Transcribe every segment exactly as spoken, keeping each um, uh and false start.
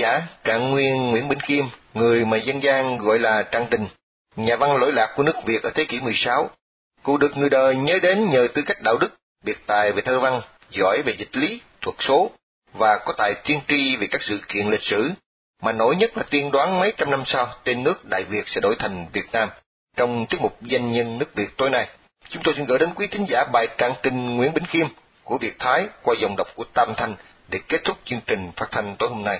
giả Trạng Nguyên Nguyễn Bỉnh Khiêm, người mà dân gian gọi là Trạng Trình, nhà văn lỗi lạc của nước Việt ở thế kỷ mười sáu. Cụ được người đời nhớ đến nhờ tư cách đạo đức, biệt tài về thơ văn, giỏi về dịch lý, thuật số, và có tài tiên tri về các sự kiện lịch sử, mà nổi nhất là tiên đoán mấy trăm năm sau tên nước Đại Việt sẽ đổi thành Việt Nam. Trong tiết mục Danh nhân nước Việt tối nay, chúng tôi xin gửi đến quý thính giả bài Trạng Trình Nguyễn Bỉnh Khiêm của Việt Thái qua dòng đọc của Tam Thanh để kết thúc chương trình phát thanh tối hôm nay.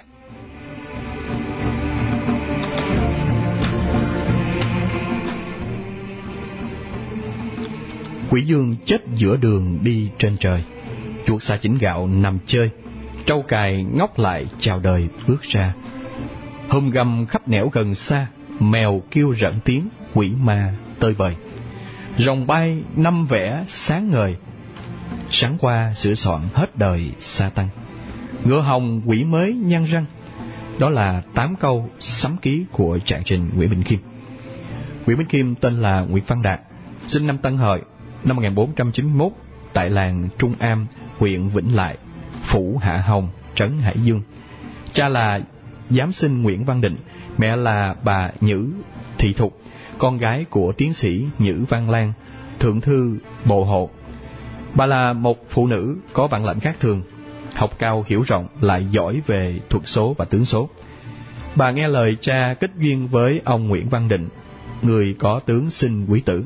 Quỷ Dương chết giữa đường đi trên trời, chuột xà chỉnh gạo nằm chơi, trâu cài ngóc lại chào đời bước ra. Hôm gầm khắp nẻo gần xa, mèo kêu rợn tiếng, quỷ ma tơi bời. Rồng bay năm vẽ sáng ngời, sáng qua sửa soạn hết đời sa tăng. Ngựa hồng quỷ mới nhăn răng. Đó là tám câu sấm ký của Trạng Trình Nguyễn Bỉnh Khiêm. Nguyễn Bỉnh Khiêm tên là Nguyễn Văn Đạt, sinh năm Tân Hợi năm một nghìn bốn trăm chín mươi mốt tại làng Trung Am, huyện Vĩnh Lại, phủ Hạ Hồng, trấn Hải Dương. Cha là giám sinh Nguyễn Văn Định, mẹ là bà Nhữ Thị Thục, con gái của tiến sĩ Nhữ Văn Lan, thượng thư Bộ Hộ. Bà là một phụ nữ có bản lãnh khác thường, học cao hiểu rộng, lại giỏi về thuật số và tướng số. Bà nghe lời cha kết duyên với ông Nguyễn Văn Định, người có tướng sinh quý tử.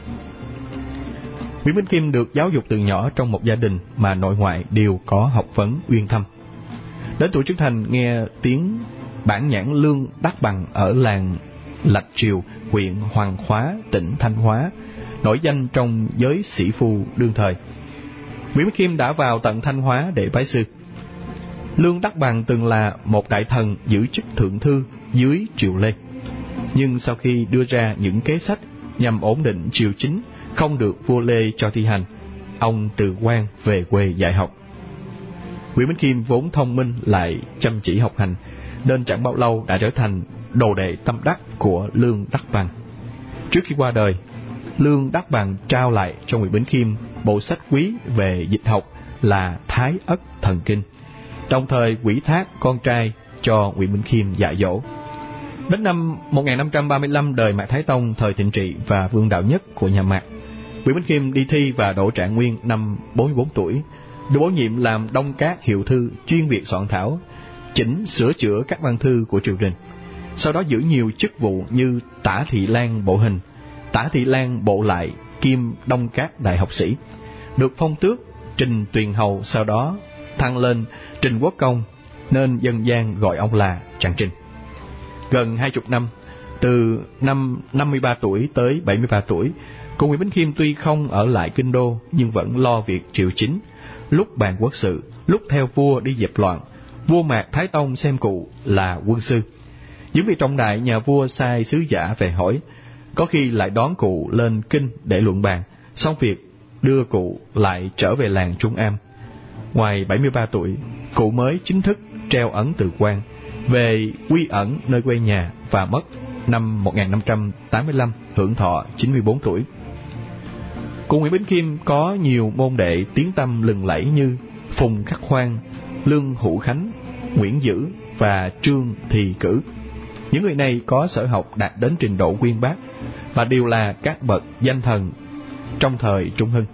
Nguyễn Bỉnh Khiêm được giáo dục từ nhỏ trong một gia đình mà nội ngoại đều có học vấn uyên thâm. Đến tuổi trưởng thành nghe tiếng bản nhãn Lương Đắc Bằng ở làng Lạch Triều, huyện Hoàng Khóa, tỉnh Thanh Hóa, nổi danh trong giới sĩ phu đương thời. Nguyễn Bỉnh Khiêm đã vào tận Thanh Hóa để bái sư. Lương Đắc Bằng từng là một đại thần giữ chức thượng thư dưới triều Lê, nhưng sau khi đưa ra những kế sách nhằm ổn định triều chính không được vua Lê cho thi hành, ông từ quan về quê dạy học. Nguyễn Bỉnh Khiêm vốn thông minh lại chăm chỉ học hành, nên chẳng bao lâu đã trở thành đồ đệ tâm đắc của Lương Đắc Bằng. Trước khi qua đời, Lương Đắc Bằng trao lại cho Nguyễn Bỉnh Khiêm bộ sách quý về dịch học là Thái Ất Thần Kinh, đồng thời ủy thác con trai cho Nguyễn Bỉnh Khiêm dạy dỗ. Đến năm một nghìn năm trăm ba mươi lăm, đời Mạc Thái Tông thời Thịnh Trị và vương đạo nhất của nhà Mạc, Nguyễn Bỉnh Khiêm đi thi và đỗ trạng nguyên năm bốn mươi bốn tuổi, được bổ nhiệm làm Đông Các hiệu thư, chuyên việc soạn thảo, chỉnh sửa chữa các văn thư của triều đình. Sau đó giữ nhiều chức vụ như Tả Thị Lang bộ hình, Tả Thị Lang bộ lại, kiêm Đông Các đại học sĩ. Được phong tước Trình Tuyền Hầu, sau đó thăng lên Trình Quốc Công, nên dân gian gọi ông là Trạng Trình. Gần hai chục năm, từ năm năm mươi ba tuổi tới bảy mươi ba tuổi, cụ Nguyễn Bỉnh Khiêm tuy không ở lại kinh đô nhưng vẫn lo việc triều chính, lúc bàn quốc sự, lúc theo vua đi dẹp loạn. Vua Mạc Thái Tông xem cụ là quân sư. Những việc trọng đại nhà vua sai sứ giả về hỏi, có khi lại đón cụ lên kinh để luận bàn, xong việc đưa cụ lại trở về làng Trung Am. Ngoài bảy mươi ba tuổi, cụ mới chính thức treo ấn từ quan, về quy ẩn nơi quê nhà và mất năm một nghìn năm trăm tám mươi lăm, hưởng thọ chín mươi bốn tuổi. Cụ Nguyễn Bỉnh Khiêm có nhiều môn đệ tiếng tăm lừng lẫy như Phùng Khắc Khoan, Lương Hữu Khánh, Nguyễn Dữ và Trương Thì Cử. Những người này có sở học đạt đến trình độ uyên bác và đều là các bậc danh thần trong thời Trung Hưng.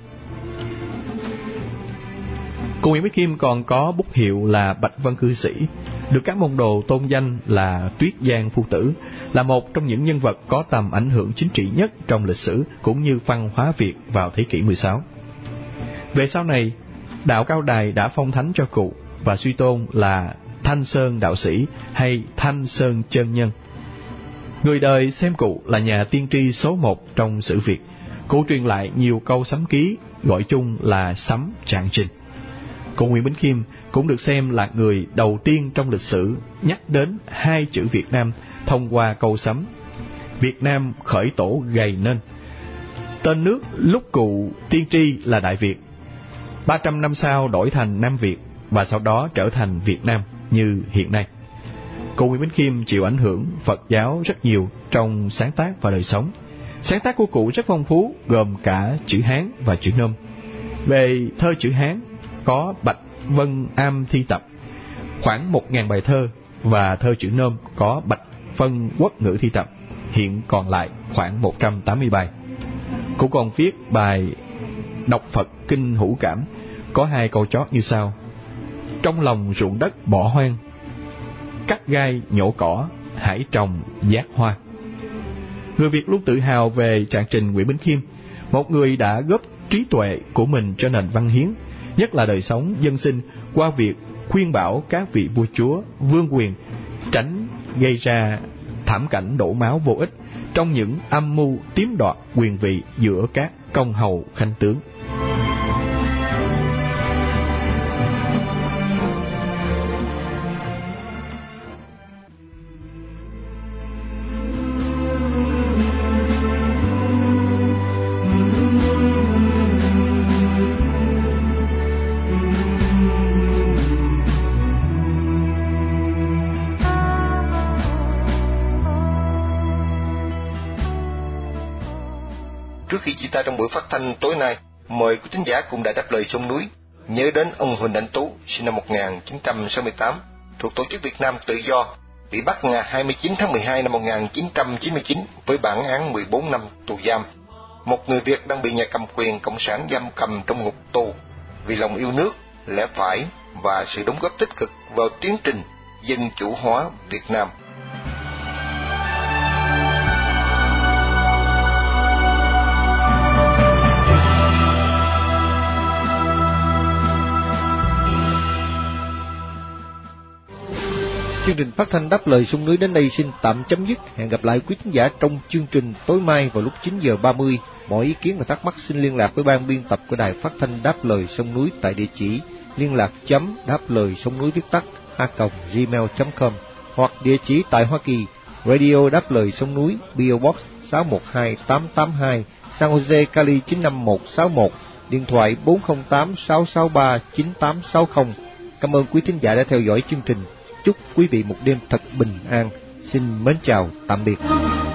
Cụ Nguyễn Bỉnh Khiêm còn có bút hiệu là Bạch Vân Cư Sĩ, được các môn đồ tôn danh là Tuyết Giang Phu Tử, là một trong những nhân vật có tầm ảnh hưởng chính trị nhất trong lịch sử cũng như văn hóa Việt vào thế kỷ mười sáu. Về sau này, đạo Cao Đài đã phong thánh cho cụ và suy tôn là Thanh Sơn đạo sĩ hay Thanh Sơn chân nhân. Người đời xem cụ là nhà tiên tri số một trong sử Việt. Cụ truyền lại nhiều câu sấm ký, gọi chung là sấm Trạng Trình. Cụ Nguyễn Bỉnh Khiêm cũng được xem là người đầu tiên trong lịch sử nhắc đến hai chữ Việt Nam thông qua câu sấm Việt Nam khởi tổ gầy nên. Tên nước lúc cụ tiên tri là Đại Việt, ba trăm năm sau đổi thành Nam Việt và sau đó trở thành Việt Nam như hiện nay. Cụ Nguyễn Bỉnh Khiêm chịu ảnh hưởng Phật giáo rất nhiều trong sáng tác và đời sống. Sáng tác của cụ rất phong phú, gồm cả chữ Hán và chữ Nôm. Về thơ chữ Hán có Bạch Vân Am Thi Tập, khoảng một ngàn bài thơ và thơ chữ Nôm có bạch phân quốc ngữ thi tập, hiện còn lại khoảng một trăm tám mươi bài. Cũng còn viết bài Đọc Phật Kinh Hữu Cảm, có hai câu chót như sau: trong lòng ruộng đất bỏ hoang, cắt gai nhổ cỏ, hãy trồng giác hoa. Người Việt luôn tự hào về trạng trình Nguyễn Bính Khiêm, một người đã góp trí tuệ của mình cho nền văn hiến, nhất là đời sống dân sinh, qua việc khuyên bảo các vị vua chúa, vương quyền tránh gây ra thảm cảnh đổ máu vô ích trong những âm mưu chiếm đoạt quyền vị giữa các công hầu khanh tướng. Trước khi chia tay trong buổi phát thanh tối nay, mời quý thính giả cùng Đài Đáp Lời Sông Núi nhớ đến ông Huỳnh Anh Tú, sinh năm một nghìn chín trăm sáu mươi tám, thuộc Tổ chức Việt Nam Tự Do, bị bắt ngày hai mươi chín tháng mười hai năm một nghìn chín trăm chín mươi chín với bản án mười bốn năm tù giam. Một người Việt đang bị nhà cầm quyền cộng sản giam cầm trong ngục tù vì lòng yêu nước, lẽ phải và sự đóng góp tích cực vào tiến trình dân chủ hóa Việt Nam. Chương trình phát thanh Đáp Lời Sông Núi đến đây xin tạm chấm dứt. Hẹn gặp lại quý khán giả trong chương trình tối mai vào lúc chín giờ ba mươi. Mọi ý kiến và thắc mắc xin liên lạc với ban biên tập của Đài Phát thanh Đáp Lời Sông Núi tại địa chỉ liên lạc chấm đáp lời sông núi viết tắt a còng gmail chấm com, hoặc địa chỉ tại Hoa Kỳ, Radio Đáp Lời Sông Núi, pê ô Box sáu một hai tám tám hai, San Jose, Cali chín năm một sáu một, điện thoại bốn không tám sáu sáu ba chín tám sáu không. Cảm ơn quý thính giả đã theo dõi chương trình. Chúc quý vị một đêm thật bình an. Xin mến chào, tạm biệt.